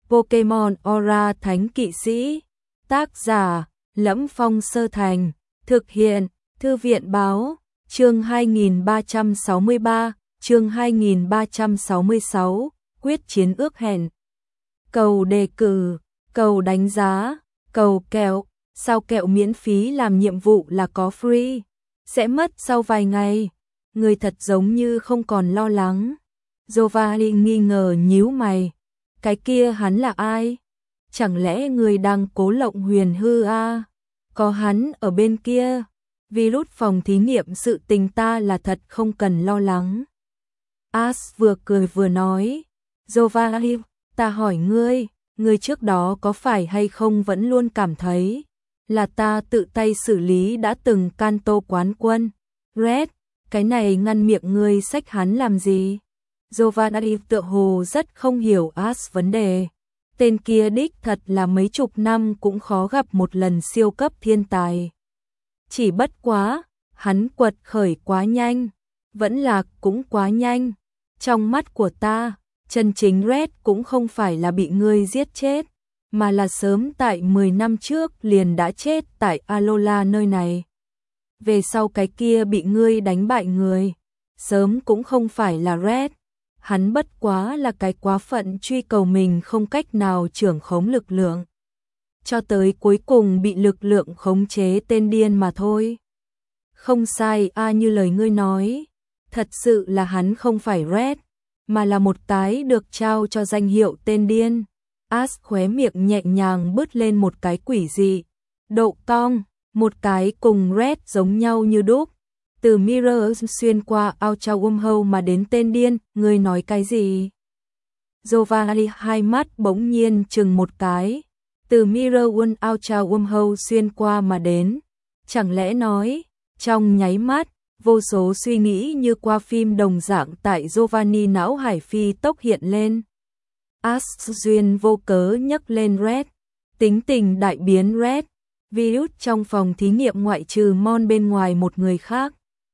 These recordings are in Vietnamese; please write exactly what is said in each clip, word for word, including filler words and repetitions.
Pokemon Aura Thánh Kỵ Sĩ. Tác giả: Lẫm Phong Sơ Thành. Thực hiện: Thư viện báo. Chương hai nghìn ba trăm sáu mươi ba, chương hai nghìn ba trăm sáu mươi sáu, quyết chiến ước hẹn. Cầu đề cử, cầu đánh giá, cầu kẹo, sao kẹo miễn phí làm nhiệm vụ là có free, sẽ mất sau vài ngày. Người thật giống như không còn lo lắng. Giovanni nghi ngờ nhíu mày. Cái kia hắn là ai? Chẳng lẽ người đang cố lộng huyền hư à? Có hắn ở bên kia. Virus phòng thí nghiệm sự tình ta là thật không cần lo lắng. Ash vừa cười vừa nói. Giovanni, ta hỏi ngươi, ngươi trước đó có phải hay không vẫn luôn cảm thấy là ta tự tay xử lý đã từng Kanto quán quân. Red, cái này ngăn miệng ngươi xách hắn làm gì? Giovanni tựa hồ rất không hiểu Ash vấn đề. Tên kia đích thật là mấy chục năm cũng khó gặp một lần siêu cấp thiên tài. Chỉ bất quá, hắn quật khởi quá nhanh, vẫn lạc cũng quá nhanh. Trong mắt của ta, chân chính Red cũng không phải là bị ngươi giết chết, mà là sớm tại mười năm trước liền đã chết tại Alola nơi này. Về sau cái kia bị ngươi đánh bại người, sớm cũng không phải là Red. Hắn bất quá là cái quá phận truy cầu mình không cách nào trưởng khống lực lượng. Cho tới cuối cùng bị lực lượng khống chế tên điên mà thôi. Không sai a à, như lời ngươi nói. Thật sự là hắn không phải Red, mà là một cái được trao cho danh hiệu tên điên. Ash khóe miệng nhẹ nhàng bứt lên một cái quỷ dị. Độ cong, một cái cùng Red giống nhau như đúc. Từ Mirror xuyên qua Ultra Wormhole mà đến tên điên, ngươi nói cái gì? Giovanni hai mắt bỗng nhiên chừng một cái. Từ Mirror One Ultra Wormhole xuyên qua mà đến. Chẳng lẽ nói, trong nháy mắt, vô số suy nghĩ như qua phim đồng dạng tại Giovanni não hải phi tốc hiện lên. Ash duyên vô cớ nhấc lên Red. Tính tình đại biến Red. Virus trong phòng thí nghiệm ngoại trừ Mon bên ngoài một người khác.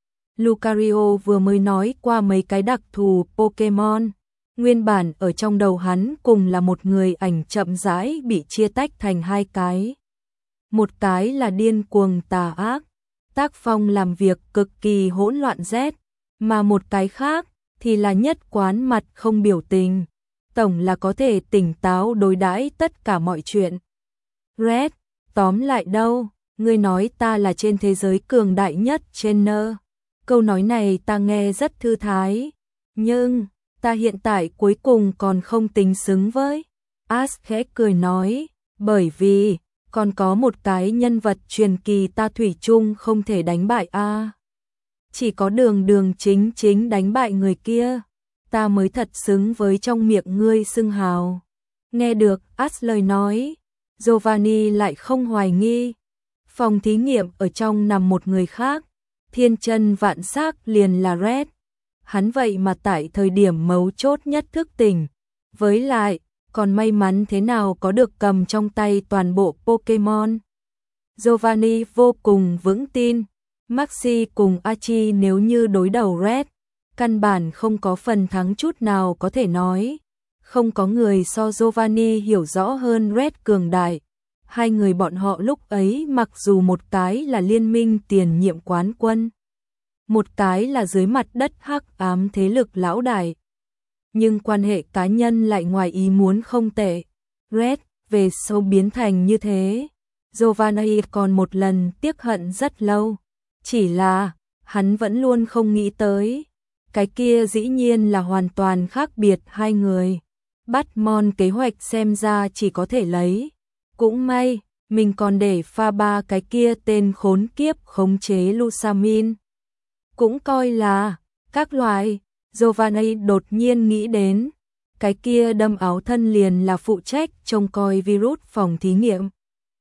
Lucario vừa mới nói qua mấy cái đặc thù Pokemon. Nguyên bản ở trong đầu hắn cùng là một người ảnh chậm rãi bị chia tách thành hai cái. Một cái là điên cuồng tà ác, tác phong làm việc cực kỳ hỗn loạn rét, mà một cái khác thì là nhất quán mặt không biểu tình. Tổng là có thể tỉnh táo đối đãi tất cả mọi chuyện. Red, tóm lại đâu, ngươi nói ta là trên thế giới cường đại nhất trên nơ. Câu nói này ta nghe rất thư thái, nhưng ta hiện tại cuối cùng còn không tính xứng với. Ash khẽ cười nói, bởi vì còn có một cái nhân vật truyền kỳ ta thủy chung không thể đánh bại a. À, chỉ có đường đường chính chính đánh bại người kia, ta mới thật xứng với trong miệng ngươi xưng hào. Nghe được Ash lời nói, Giovanni lại không hoài nghi. Phòng thí nghiệm ở trong nằm một người khác, thiên chân vạn sắc liền là Red. Hắn vậy mà tại thời điểm mấu chốt nhất thức tỉnh. Với lại, còn may mắn thế nào có được cầm trong tay toàn bộ Pokemon. Giovanni vô cùng vững tin. Maxi cùng Archie nếu như đối đầu Red, căn bản không có phần thắng chút nào có thể nói. Không có người so Giovanni hiểu rõ hơn Red cường đại. Hai người bọn họ lúc ấy mặc dù một cái là liên minh tiền nhiệm quán quân, một cái là dưới mặt đất hắc ám thế lực lão đại, nhưng quan hệ cá nhân lại ngoài ý muốn không tệ. Red về sau biến thành như thế, Giovanni còn một lần tiếc hận rất lâu, chỉ là hắn vẫn luôn không nghĩ tới, cái kia dĩ nhiên là hoàn toàn khác biệt hai người. Bắt Mon kế hoạch xem ra chỉ có thể lấy. Cũng may, mình còn để pha ba cái kia tên khốn kiếp khống chế Lusamin. Cũng coi là các loại. Giovanni đột nhiên nghĩ đến, cái kia đâm áo thân liền là phụ trách trông coi virus phòng thí nghiệm.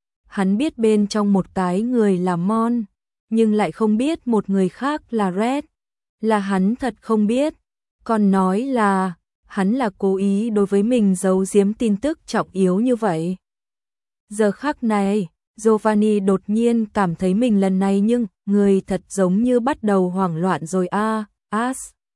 Hắn biết bên trong một cái người là Mon, nhưng lại không biết một người khác là Red. Là hắn thật không biết, còn nói là hắn là cố ý đối với mình giấu giếm tin tức trọng yếu như vậy. Giờ khắc này, Giovanni đột nhiên cảm thấy mình lần này nhưng người thật giống như bắt đầu hoảng loạn rồi a. À, Ash,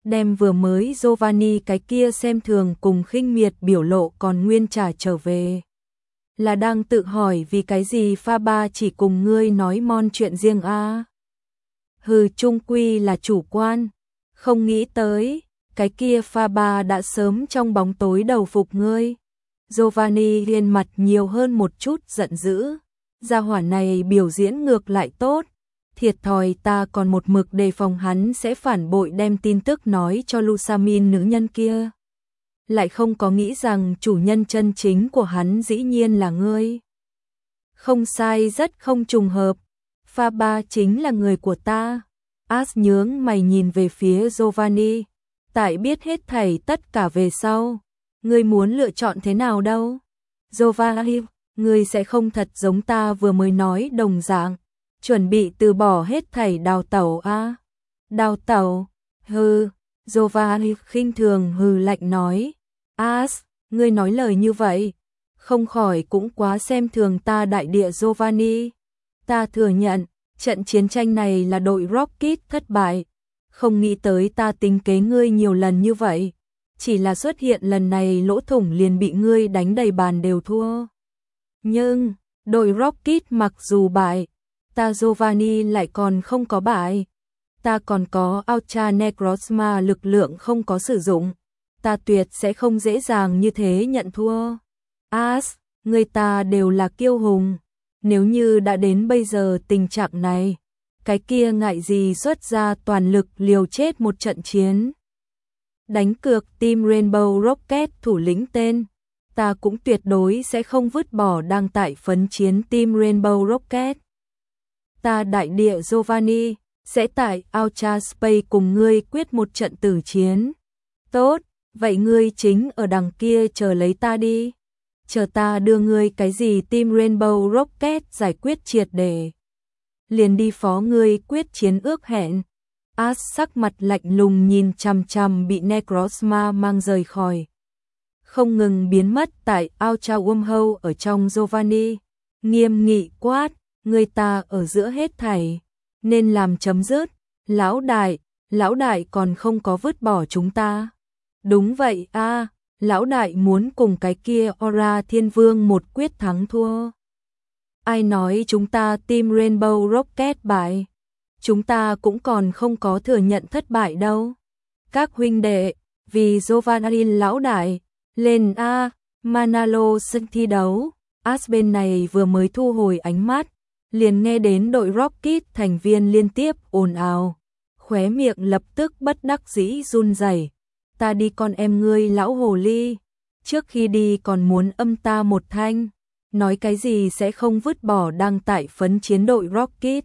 đem vừa mới Giovanni cái kia xem thường cùng khinh miệt biểu lộ còn nguyên trả trở về. Là đang tự hỏi vì cái gì pha ba chỉ cùng ngươi nói mon chuyện riêng a à? Hừ, chung quy là chủ quan, không nghĩ tới, cái kia pha ba đã sớm trong bóng tối đầu phục ngươi. Giovanni liên mặt nhiều hơn một chút giận dữ, gia hỏa này biểu diễn ngược lại tốt, thiệt thòi ta còn một mực đề phòng hắn sẽ phản bội đem tin tức nói cho Lusamin nữ nhân kia. Lại không có nghĩ rằng chủ nhân chân chính của hắn dĩ nhiên là ngươi. Không sai, rất không trùng hợp, pha ba chính là người của ta. As nhướng mày nhìn về phía Giovanni, tại biết hết thảy tất cả về sau, ngươi muốn lựa chọn thế nào đâu? Giovanni, ngươi sẽ không thật giống ta vừa mới nói đồng dạng, chuẩn bị từ bỏ hết thảy đào tẩu a? À? Đào tẩu? Hừ, Giovanni khinh thường hừ lạnh nói. As, ngươi nói lời như vậy, không khỏi cũng quá xem thường ta đại địa Giovanni. Ta thừa nhận, trận chiến tranh này là đội Rocket thất bại, không nghĩ tới ta tính kế ngươi nhiều lần như vậy, chỉ là xuất hiện lần này lỗ thủng liền bị ngươi đánh đầy bàn đều thua. Nhưng, đội Rocket mặc dù bại, ta Giovanni lại còn không có bại, ta còn có Ultra Necrozma lực lượng không có sử dụng, ta tuyệt sẽ không dễ dàng như thế nhận thua. As, người ta đều là kiêu hùng, nếu như đã đến bây giờ tình trạng này, cái kia ngại gì xuất ra toàn lực liều chết một trận chiến. Đánh cược Team Rainbow Rocket thủ lĩnh tên, ta cũng tuyệt đối sẽ không vứt bỏ đang tại phấn chiến Team Rainbow Rocket. Ta đại địa Giovanni, sẽ tại Ultra Space cùng ngươi quyết một trận tử chiến. Tốt, vậy ngươi chính ở đằng kia chờ lấy ta đi. Chờ ta đưa ngươi cái gì Team Rainbow Rocket giải quyết triệt để. Liền đi phó ngươi quyết chiến ước hẹn. As sắc mặt lạnh lùng nhìn chằm chằm bị Necrozma mang rời khỏi. Không ngừng biến mất tại Ultra Wormhole ở trong Giovanni. Nghiêm nghị quát, người ta ở giữa hết thảy, nên làm chấm dứt. Lão đại, lão đại còn không có vứt bỏ chúng ta. Đúng vậy a, à, lão đại muốn cùng cái kia Aura Thiên Vương một quyết thắng thua. Ai nói chúng ta Team Rainbow Rocket bại? Chúng ta cũng còn không có thừa nhận thất bại đâu. Các huynh đệ, vì Giovanni lão đại, lên a, Manalo sân thi đấu. As bên này vừa mới thu hồi ánh mắt, liền nghe đến đội Rocket thành viên liên tiếp ồn ào, khóe miệng lập tức bất đắc dĩ run rẩy. Ta đi con em ngươi lão hồ ly, trước khi đi còn muốn âm ta một thanh, nói cái gì sẽ không vứt bỏ đang tại phấn chiến đội Rocket.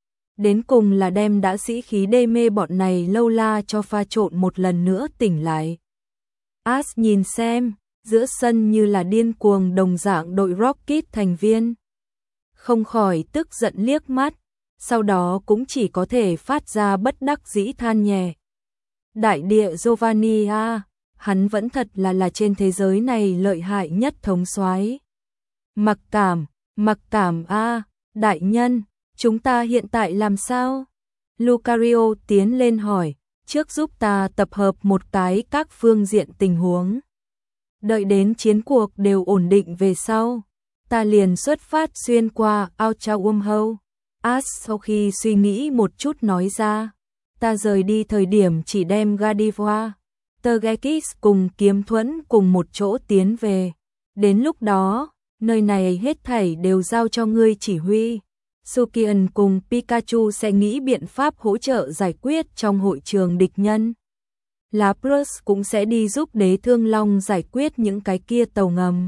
Đến cùng là đem đã sĩ khí đê mê bọn này lâu la cho pha trộn một lần nữa tỉnh lại. As nhìn xem, giữa sân như là điên cuồng đồng dạng đội Rocket thành viên. Không khỏi tức giận liếc mắt, sau đó cũng chỉ có thể phát ra bất đắc dĩ than nhẹ. Đại địa Giovanni a, hắn vẫn thật là là trên thế giới này lợi hại nhất thống soái. Mặc cảm, mặc cảm a, đại nhân, chúng ta hiện tại làm sao? Lucario tiến lên hỏi, trước giúp ta tập hợp một cái các phương diện tình huống. Đợi đến chiến cuộc đều ổn định về sau, ta liền xuất phát xuyên qua Ultra Wormhole. As sau khi suy nghĩ một chút nói ra, ta rời đi thời điểm chỉ đem Godiva, Tergekis cùng Kiếm Thuẫn cùng một chỗ tiến về. Đến lúc đó, nơi này hết thảy đều giao cho ngươi chỉ huy. Sukian cùng Pikachu sẽ nghĩ biện pháp hỗ trợ giải quyết trong hội trường địch nhân. Lapras cũng sẽ đi giúp Đế Thương Long giải quyết những cái kia tàu ngầm.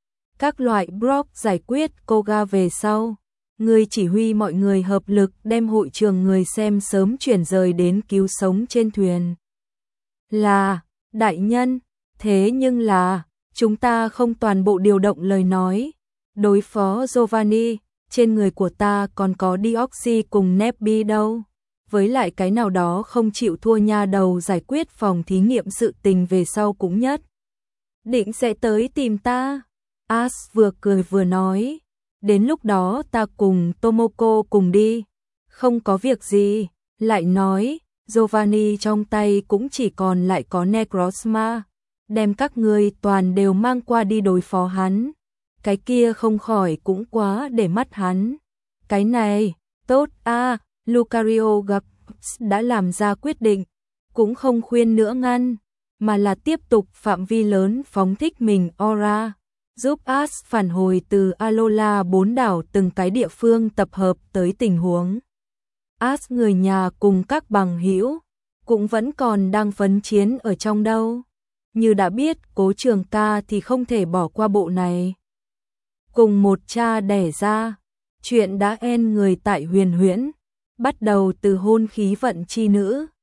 Các loại Brock giải quyết Koga về sau. Người chỉ huy mọi người hợp lực đem hội trường người xem sớm chuyển rời đến cứu sống trên thuyền. Là, đại nhân, thế nhưng là, chúng ta không toàn bộ điều động lời nói. Đối phó Giovanni, trên người của ta còn có Deoxy cùng Nebby đâu. Với lại cái nào đó không chịu thua nha đầu giải quyết phòng thí nghiệm sự tình về sau cũng nhất. Định sẽ tới tìm ta. As vừa cười vừa nói. Đến lúc đó ta cùng Tomoko cùng đi. Không có việc gì. Lại nói, Giovanni trong tay cũng chỉ còn lại có Necrozma, đem các ngươi toàn đều mang qua đi đối phó hắn. Cái kia không khỏi cũng quá để mắt hắn. Cái này, tốt a, à, Lucario gặp đã làm ra quyết định, cũng không khuyên nữa ngăn, mà là tiếp tục phạm vi lớn phóng thích mình aura, giúp As phản hồi từ Alola bốn đảo từng cái địa phương tập hợp tới tình huống. As người nhà cùng các bằng hữu cũng vẫn còn đang phấn chiến ở trong đâu. Như đã biết Cố Trường Ca thì không thể bỏ qua bộ này. Cùng một cha đẻ ra, chuyện đã en người tại Huyền Huyễn, bắt đầu từ hôn khí vận chi nữ,